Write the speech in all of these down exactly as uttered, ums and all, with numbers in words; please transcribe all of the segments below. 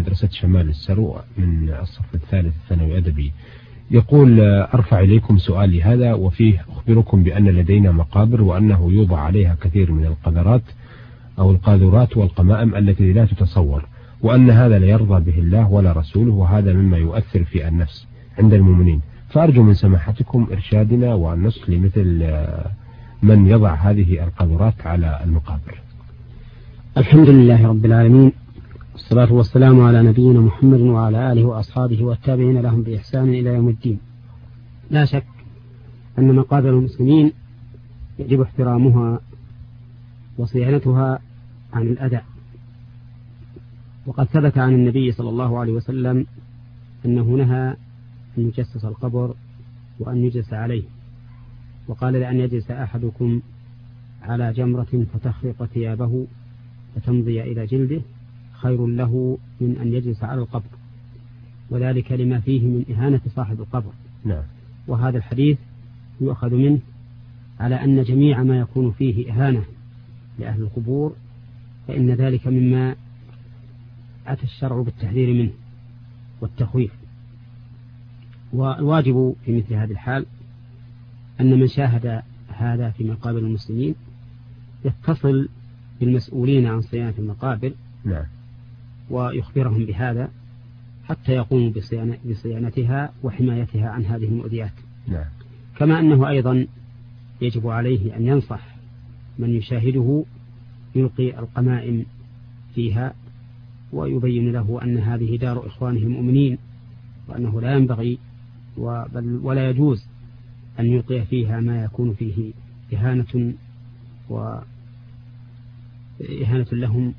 مدرسة شمال السرو من الصف الثالث الثانوي أدبي. يقول: أرفع إليكم سؤالي هذا وفيه أخبركم بأن لدينا مقابر وأنه يوضع عليها كثير من القذرات أو القاذورات والقمائم التي لا تتصور، وأن هذا لا يرضى به الله ولا رسوله، وهذا مما يؤثر في النفس عند المؤمنين، فأرجو من سماحتكم إرشادنا والنصح لمثل من يضع هذه القاذورات على المقابر. الحمد لله رب العالمين، والصلاة والسلام على نبينا محمد وعلى آله وأصحابه والتابعين لهم بإحسان إلى يوم الدين. لا شك أن مقابر المسلمين يجب احترامها وصيانتها عن الأذى، وقد ثبت عن النبي صلى الله عليه وسلم أنه نهى أن يجسس القبر وأن يجلس عليه، وقال: لأن يجلس أحدكم على جمرة فتخرق ثيابه فتمضي إلى جلده خير له من أن يجلس على القبر، وذلك لما فيه من إهانة صاحب القبر. نعم. وهذا الحديث يؤخذ منه على أن جميع ما يكون فيه إهانة لأهل القبور فإن ذلك مما أتى الشرع بالتحذير منه والتخويف. والواجب في مثل هذه الحال أن من شاهد هذا في مقابر المسلمين يتصل بالمسؤولين عن صيانة المقابر. نعم. ويخبرهم بهذا حتى يقوموا بصيانتها وحمايتها عن هذه المؤذيات. نعم. كما أنه أيضا يجب عليه أن ينصح من يشاهده يلقي القمائم فيها ويبين له أن هذه دار إخوانه المؤمنين، وأنه لا ينبغي ولا يجوز أن يلقي فيها ما يكون فيه إهانة وإهانة لهم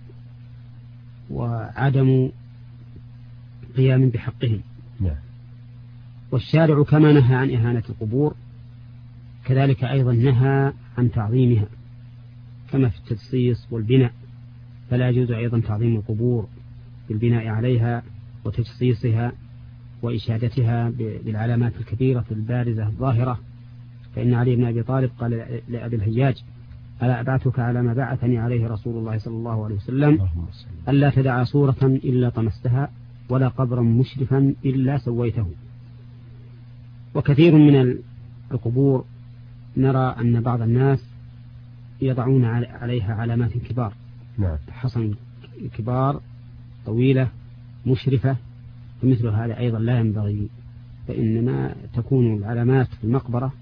وعدم قيام بحقهم. نعم. والشارع كما نهى عن إهانة القبور كذلك أيضا نهى عن تعظيمها، كما في التجصيص والبناء، فلا يجوز أيضا تعظيم القبور بالبناء عليها وتجصيصها وإشادتها بالعلامات الكبيرة البارزة الظاهرة. فإن علي بن أبي طالب قال لأبي الهياج: ألا أبعثك على ما بعثني عليه رسول الله صلى الله عليه وسلم، ألا تدع صورة إلا طمستها ولا قبرا مشرفا إلا سويته. وكثير من القبور نرى أن بعض الناس يضعون عليها علامات كبار. نعم. حصن كبار طويلة مشرفة، ومثل هذا أيضا لا ينبغي، فإنما تكون العلامات في المقبرة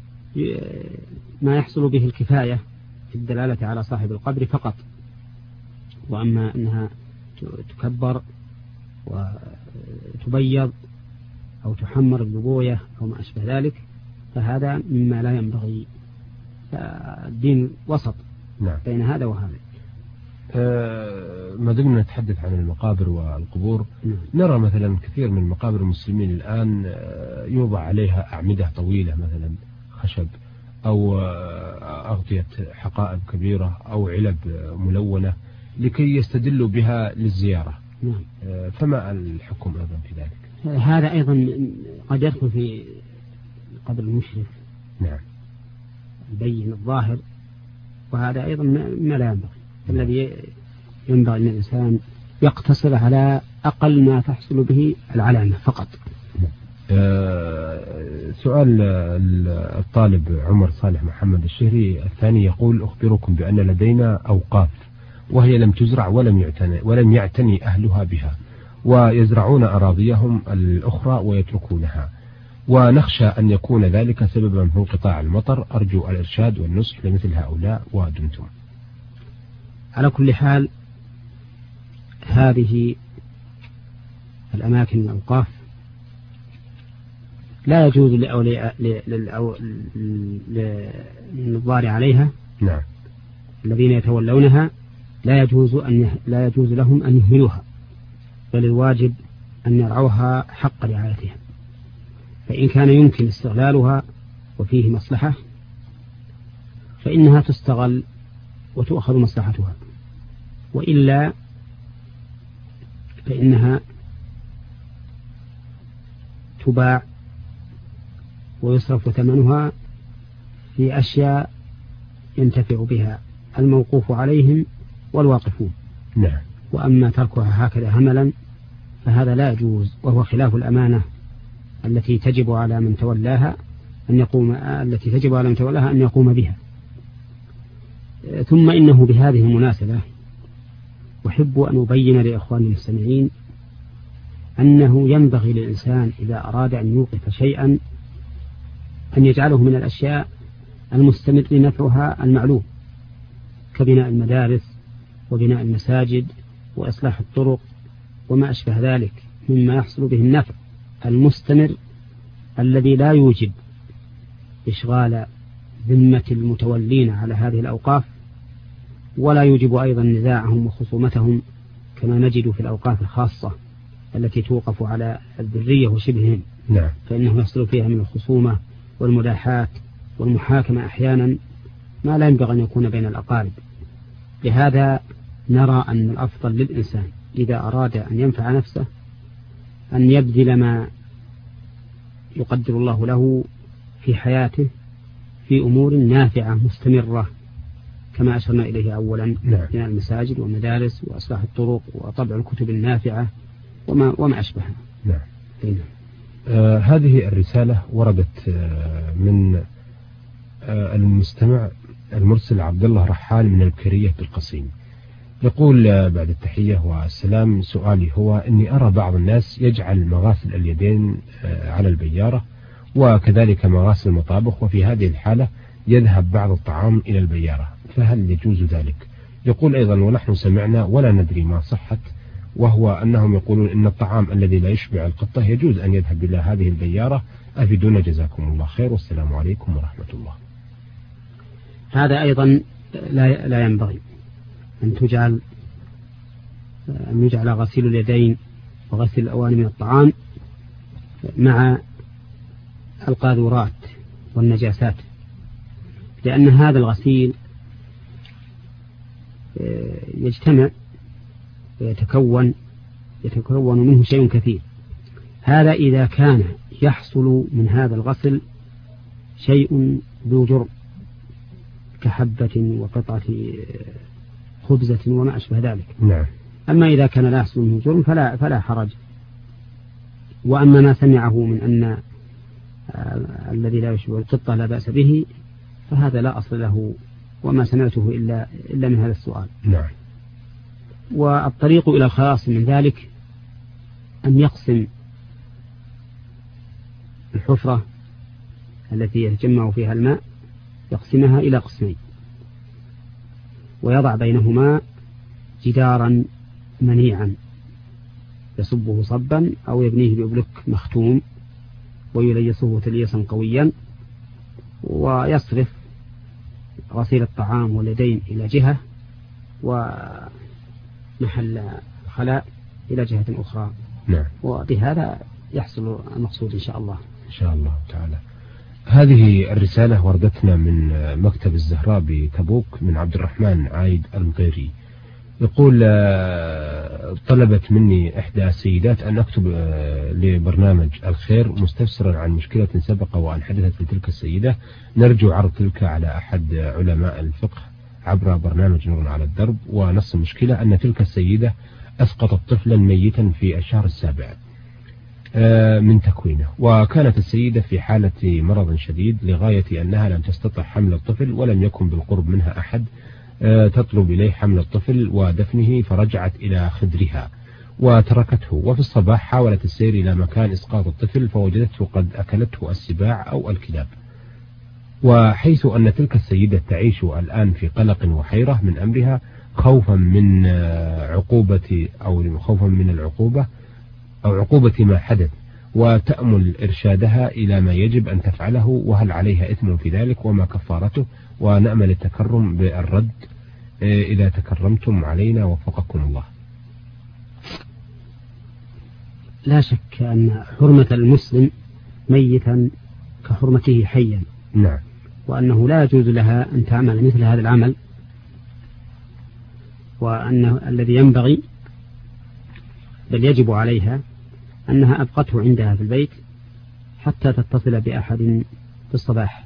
ما يحصل به الكفاية في الدلالة على صاحب القبر فقط، وأما أنها تكبر وتبيض أو تحمر ببوية أو ما أشبه ذلك فهذا مما لا ينبغي. الدين وسط. نعم. بين هذا وهذا. أه ما دمنا نتحدث عن المقابر والقبور، نعم. نرى مثلا كثير من مقابر المسلمين الآن يوضع عليها أعمدة طويلة مثلا خشب أو أغطية حقائب كبيرة أو علب ملونة لكي يستدلوا بها للزيارة. نعم. أه فما الحكم أيضا في ذلك؟ هذا أيضا قد يدخل في قبر المشرف. نعم. يبين الظاهر، وهذا أيضا ما لا ينبغي. الذي ينبغي أن الإنسان يقتصر على أقل ما تحصل به العلامة فقط. أه سؤال الطالب عمر صالح محمد الشهري الثاني يقول: أخبركم بأن لدينا أوقاف وهي لم تزرع ولم يعتني, ولم يعتني أهلها بها، ويزرعون أراضيهم الأخرى ويتركونها، ونخشى أن يكون ذلك سببا في انقطاع المطر. أرجو الإرشاد والنصح لمثل هؤلاء ودمتم. على كل حال هذه الأماكن الأوقاف لا يجوز لأولياء للضار عليها. نعم. الذين يتولونها لا يجوز أن لا يجوز لهم أن يهملوها، بل الواجب أن يرعوها حق رعايتها، فإن كان يمكن استغلالها وفيه مصلحة فإنها تستغل وتؤخذ مصلحتها، وإلا فإنها تباع ويصرف ثمنها في أشياء ينتفع بها الموقوف عليهم والواقفون. نعم. وأما تركها هكذا هملا فهذا لا يجوز، وهو خلاف الأمانة التي تجب على من تولاها أن يقوم التي تجب على من تولاها أن يقوم بها. ثم إنه بهذه المناسبة أحب أن أبين لإخواني المستمعين أنه ينبغي للإنسان إذا أراد أن يوقف شيئا أن يجعله من الأشياء المستمر لنفعها المعلوم، كبناء المدارس وبناء المساجد وإصلاح الطرق وما أشبه ذلك مما يحصل به النفع المستمر الذي لا يوجب إشغال ذمة المتولين على هذه الأوقاف، ولا يوجب أيضا نزاعهم وخصومتهم كما نجد في الأوقاف الخاصة التي توقف على الذرية وشبههم. نعم. فإنه يحصل فيها من الخصومة والمداحات والمحاكمة أحيانا ما لا ينبغي أن يكون بين الأقارب. لهذا نرى أن الأفضل للإنسان إذا أراد أن ينفع نفسه أن يبذل ما يقدر الله له في حياته في أمور نافعة مستمرة كما أشرنا إليه أولا، نعم. من المساجد والمدارس وإصلاح الطرق وطبع الكتب النافعة وما, وما أشبهها. نعم. آه هذه الرسالة وردت آه من آه المستمع المرسل عبد الله رحال من البكرية بالقصيم. يقول آه بعد التحية والسلام، سؤالي هو أني أرى بعض الناس يجعل مغاسل اليدين آه على البيارة وكذلك مغاسل المطابخ، وفي هذه الحالة يذهب بعض الطعام إلى البيارة، فهل يجوز ذلك؟ يقول أيضا ونحن سمعنا ولا ندري ما صحت، وهو أنهم يقولون إن الطعام الذي لا يشبع القطة يجوز أن يذهب إلى هذه البيارة. أفيدونا جزاكم الله خير والسلام عليكم ورحمة الله. هذا أيضا لا لا ينبغي أن تجعل أن يجعل غسيل اليدين وغسيل الأواني من الطعام مع القاذورات والنجاسات، لأن هذا الغسيل يجتمع ويتكون يتكون منه شيء كثير. هذا إذا كان يحصل من هذا الغسل شيء ذو جرم كحبة وقطعة خبزة وما أشبه ذلك. نعم. أما إذا كان لا يحصل منه جرم فلا, فلا حرج. وأما ما سمعه من أن الذي لا يشبه القطة لا بأس به فهذا لا أصل له، وما سمعته إلا, إلا من هذا السؤال. نعم. والطريق إلى الخلاص من ذلك أن يقسم الحفرة التي يتجمع فيها الماء، يقسمها إلى قسمين ويضع بينهما جدارا منيعا يصبه صبا أو يبنيه ببلوك مختوم ويليصه تليصا قويا، ويصرف غسيل الطعام واليدين إلى جهة ومحل الخلاء إلى جهة أخرى. نعم. وبهذا يحصل المقصود إن شاء الله. إن شاء الله تعالى. هذه الرسالة وردتنا من مكتب الزهراء بتبوك من عبد الرحمن عايد المغيري. يقول طلبت مني إحدى السيدات أن أكتب لبرنامج الخير مستفسرا عن مشكلة سبق وأن حدثت لتلك السيدة، نرجو عرض تلك على أحد علماء الفقه عبر برنامج نور على الدرب. ونص المشكلة أن تلك السيدة أسقطت طفلا ميتا في الشهر السابع من تكوينه، وكانت السيدة في حالة مرض شديد لغاية أنها لم تستطع حمل الطفل ولم يكن بالقرب منها أحد تطلب إليه حمل الطفل ودفنه، فرجعت إلى خدرها وتركته. وفي الصباح حاولت السير إلى مكان إسقاط الطفل فوجدته قد أكلته السباع أو الكلاب، وحيث أن تلك السيدة تعيش الآن في قلق وحيرة من أمرها خوفا من عقوبة أو خوفا من العقوبة أو عقوبة ما حدث، وتأمل إرشادها إلى ما يجب أن تفعله وهل عليها إثم في ذلك وما كفارته، ونأمل التكرم بالرد إذا تكرمتم علينا وفقكم الله. لا شك أن حرمة المسلم ميتا كحرمته حيا. نعم. وأنه لا يجوز لها أن تعمل مثل هذا العمل، وأنه الذي ينبغي بل يجب عليها أنها أبقته عندها في البيت حتى تتصل بأحد في الصباح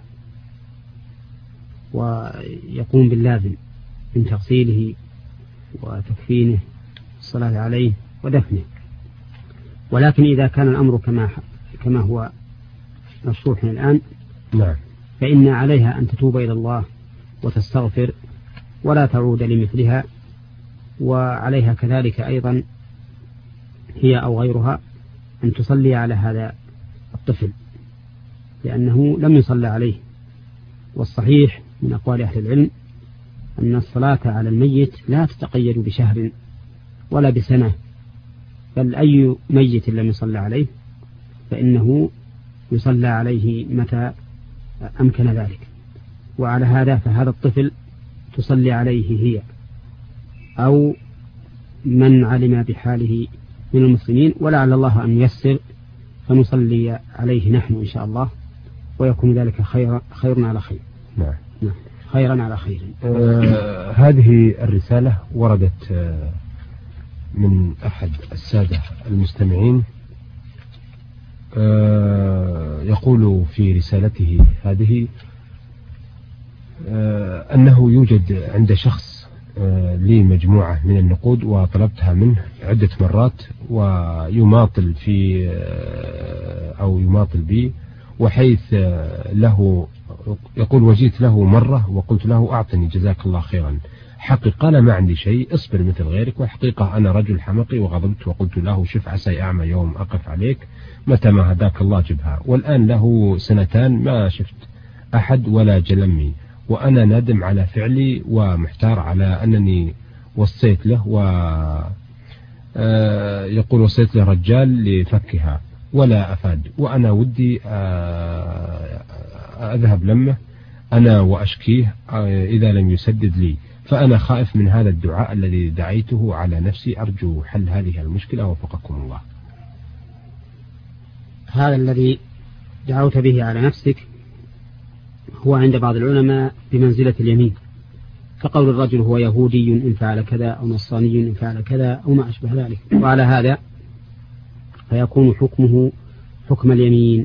ويقوم باللازم من تغسيله وتكفينه والصلاة عليه ودفنه. ولكن إذا كان الأمر كما كما هو مشروح الآن نعم فإن عليها أن تتوب إلى الله وتستغفر ولا تعود لمثلها، وعليها كذلك أيضا هي أو غيرها أن تصلي على هذا الطفل لأنه لم يصلى عليه. والصحيح من أقوال أهل العلم أن الصلاة على الميت لا تتقيد بشهر ولا بسنة، بل أي ميت لم يصلى عليه فإنه يصلى عليه متى أمكن ذلك. وعلى هذا فهذا الطفل تصلي عليه هي أو من علم بحاله من المسلمين، ولعل الله أن ييسر فنصلي عليه نحن إن شاء الله، ويكون ذلك خير خيرنا على خير. نعم. نعم. خيرا على خير. آه هذه الرسالة وردت آه من أحد السادة المستمعين، آه يقول في رسالته هذه آه أنه يوجد عند شخص آه لي مجموعة من النقود وطلبتها منه عدة مرات ويماطل في آه أو يماطل بي، وحيث آه له يقول وجيت له مرة وقلت له أعطني جزاك الله خيرا، حقيقة أنا ما عندي شيء، اصبر مثل غيرك، وحقيقة أنا رجل حمقي وغضبت وقلت له شوف عسى أعمى يوم أقف عليك متى ما هداك الله جبها. والآن له سنتان ما شفت أحد ولا جلمي، وأنا نادم على فعلي ومحتار على أنني وصيت له، و يقول وصيت له رجال لفكها ولا أفاد، وأنا ودي أذهب لمه أنا وأشكيه إذا لم يسدد لي، فأنا خائف من هذا الدعاء الذي دعيته على نفسي، أرجو حل هذه المشكلة وفقكم الله. هذا الذي دعوت به على نفسك هو عند بعض العلماء بمنزلة اليمين، فقول الرجل هو يهودي إن فعل كذا أو نصراني إن فعل كذا أو ما أشبه ذلك، وعلى هذا فيكون حكمه حكم اليمين،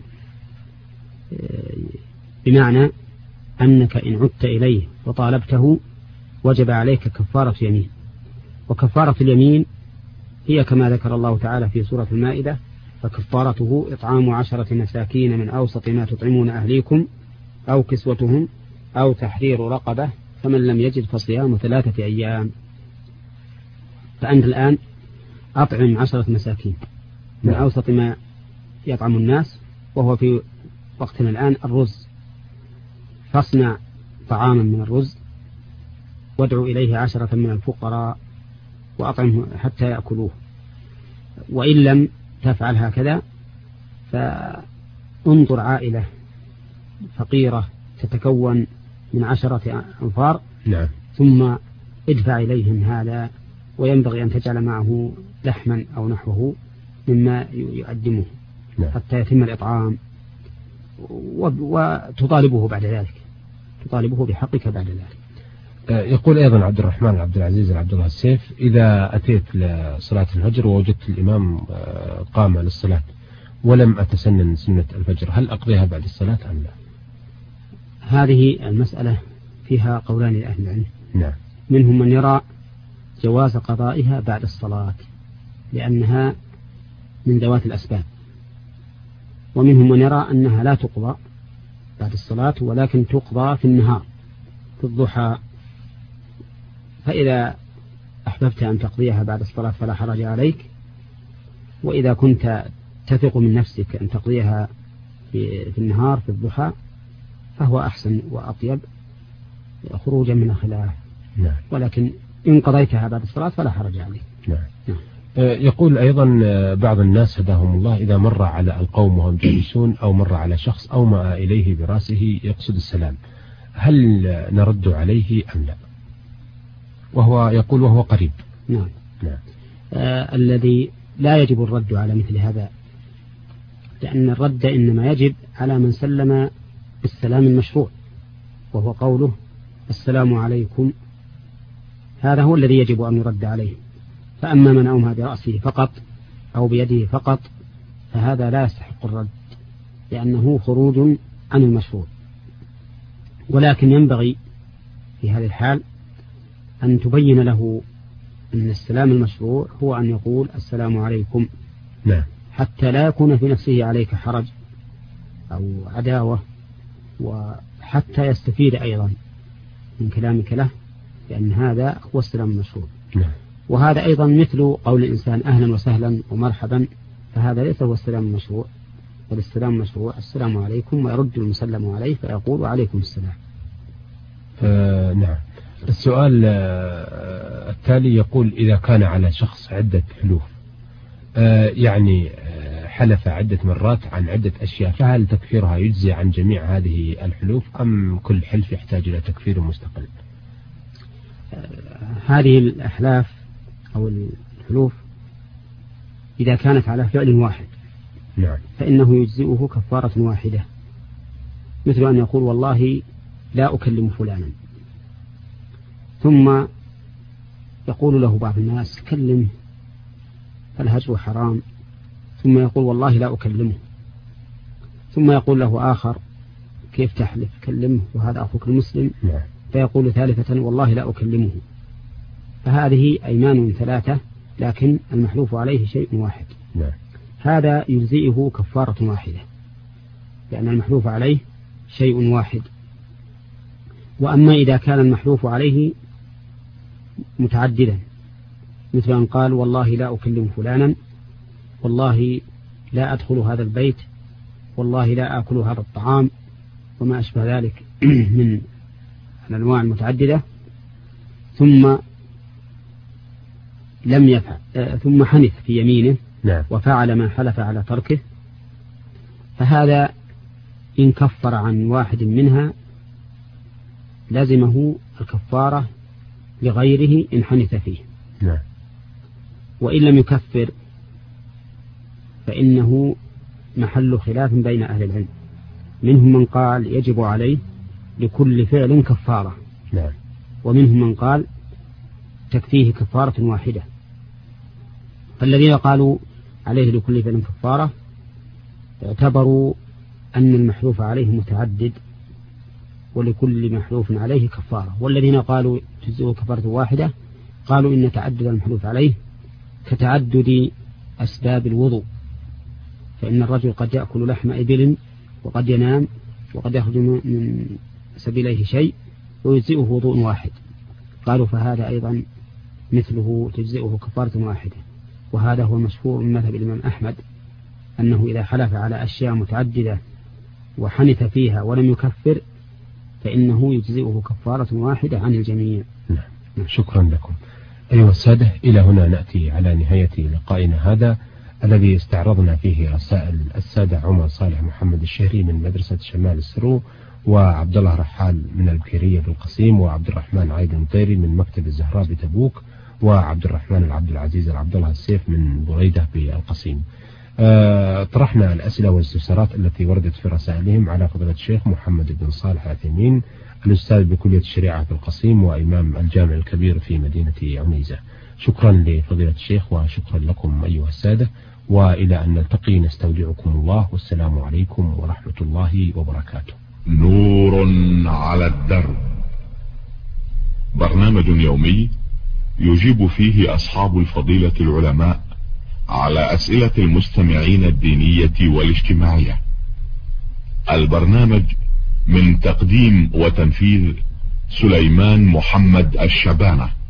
بمعنى أنك إن عدت إليه وطالبته وجب عليك كفارة يمين. وكفارة اليمين هي كما ذكر الله تعالى في سورة المائدة فكفارته إطعام عشرة مساكين من أوسط ما تطعمون أهليكم أو كسوتهم أو تحرير رقبة فمن لم يجد فصيام ثلاثة أيام. فأنت الآن أطعم عشرة مساكين من أوسط ما يطعم الناس، وهو في وقتنا الآن الرز، فاصنع طعاما من الرز وادعو إليه عشرة من الفقراء وأطعمه حتى يأكلوه. وإن لم تفعل هكذا فانظر عائلة فقيرة تتكون من عشرة أنفار نعم. ثم ادفع إليهم هذا، وينبغي أن تجعل معه لحما أو نحوه مما يقدمه نعم. حتى يتم الإطعام، وتطالبه بعد ذلك، تطالبه بحقك بعد ذلك. يقول أيضا عبد الرحمن عبد العزيز عبد الله السيف، إذا أتيت لصلاة الفجر ووجدت الإمام قام للصلاة ولم أتسنن سنة الفجر، هل أقضيها بعد الصلاة أم لا؟ هذه المسألة فيها قولان لأهل العلم. نعم. منهم من يرى جواز قضائها بعد الصلاة لأنها من ذوات الأسباب، ومنهم من يرى أنها لا تقضى بعد الصلاة ولكن تقضى في النهار في الضحى، فإذا أحببت أن تقضيها بعد الصلاة فلا حرج عليك، وإذا كنت تثق من نفسك أن تقضيها في, في النهار في الضحى فهو أحسن وأطيب خروجا من الخلاف. نعم. ولكن إن قضيتها بعد الصلاة فلا حرج عليك. نعم. نعم. يقول أيضا بعض الناس هداهم الله إذا مر على القوم وهم جالسون أو مر على شخص أومأ إليه برأسه يقصد السلام، هل نرد عليه أم لا؟ وهو يقول وهو قريب. نعم. نعم. آه الذي لا يجب الرد على مثل هذا، لأن الرد إنما يجب على من سلم بالسلام المشروع، وهو قوله السلام عليكم، هذا هو الذي يجب أن يرد عليه. فأما من أومأ برأسه فقط أو بيده فقط فهذا لا يستحق الرد، لأنه خروج عن المشروع. ولكن ينبغي في هذه الحال أن تبين له أن السلام المشروع هو أن يقول السلام عليكم. نعم. حتى لا يكون في نفسه عليك حرج أو عداوة، وحتى يستفيد أيضا من كلامك له، لأن هذا هو السلام المشروع. وهذا أيضا مثل قول الإنسان أهلا وسهلا ومرحبا، فهذا ليس هو السلام المشروع، بل السلام المشروع السلام عليكم، ويرد المسلم عليه فيقول وعليكم السلام. آه نعم. السؤال آه التالي يقول: إذا كان على شخص عدة حلوف، آه يعني آه حلف عدة مرات عن عدة أشياء، فهل تكفيرها يجزي عن جميع هذه الحلوف، أم كل حلف يحتاج إلى تكفير مستقل؟ آه هذه الأحلاف أو الحلوف إذا كانت على فعل واحد نعم فإنه يجزئه كفارة واحدة، مثل أن يقول والله لا أكلم فلانا، ثم يقول له بعض الناس كلم فالهجر حرام، ثم يقول والله لا أكلمه، ثم يقول له آخر كيف تحلف كلمه وهذا أخوك المسلم، نعم. فيقول ثالثة والله لا أكلمه. فهذه أيمان ثلاثة لكن المحلوف عليه شيء واحد، نعم. هذا يجزئه كفارة واحدة، لأن المحلوف عليه شيء واحد. وأما إذا كان المحلوف عليه متعددا، مثل أن قال والله لا أكلم فلانا، والله لا أدخل هذا البيت، والله لا آكل هذا الطعام، وما أشبه ذلك من الأنواع المتعددة، ثم لم يفعل ثم حنث في يمينه نعم. وفعل ما حلف على تركه، فهذا إن كفر عن واحد منها لازمه الكفارة لغيره إن حنث فيه، نعم. وإن لم يكفر فإنه محل خلاف بين أهل العلم، منهم من قال يجب عليه لكل فعل كفارة، نعم. ومنهم من قال تكفيه كفارة واحدة. فالذين قالوا عليه لكل فعل كفارة اعتبروا أن المحلوف عليه متعدد ولكل محلوف عليه كفارة، والذين قالوا تجزئه كفارة واحدة قالوا إن تعدد المحلوف عليه كتعدد أسباب الوضوء، فإن الرجل قد يأكل لحم إبل وقد ينام وقد يخرج من سبيليه شيء ويجزئه وضوء واحد، قالوا فهذا أيضا مثله تجزئه كفارة واحدة. وهذا هو المشهور من مذهب الإمام أحمد، أنه إذا حلف على أشياء متعددة وحنث فيها ولم يكفر فإنه يجزئه كفارة واحدة عن الجميع. نعم. شكرا لكم. أيها السادة، إلى هنا نأتي على نهاية لقائنا هذا الذي استعرضنا فيه رسائل السادة عمر صالح محمد الشهري من مدرسة شمال السرو، وعبد الله رحال من البكيرية بالقصيم، وعبد الرحمن عايد المطيري من مكتب الزهراء بتبوك، وعبد الرحمن العبد العزيز العبد الله السيف من بريدة بالقصيم. أه طرحنا الأسئلة والاستفسارات التي وردت في رسائلهم على فضيلة الشيخ محمد بن صالح العثيمين، الأستاذ بكلية الشريعة في القصيم وإمام الجامع الكبير في مدينة عنيزة. شكرا لفضيلة الشيخ وشكرا لكم أيها السادة، وإلى أن نلتقي نستودعكم الله، والسلام عليكم ورحمة الله وبركاته. نور على الدرب، برنامج يومي يجيب فيه أصحاب الفضيلة العلماء على أسئلة المستمعين الدينية والاجتماعية. البرنامج من تقديم وتنفيذ سليمان محمد الشبانة.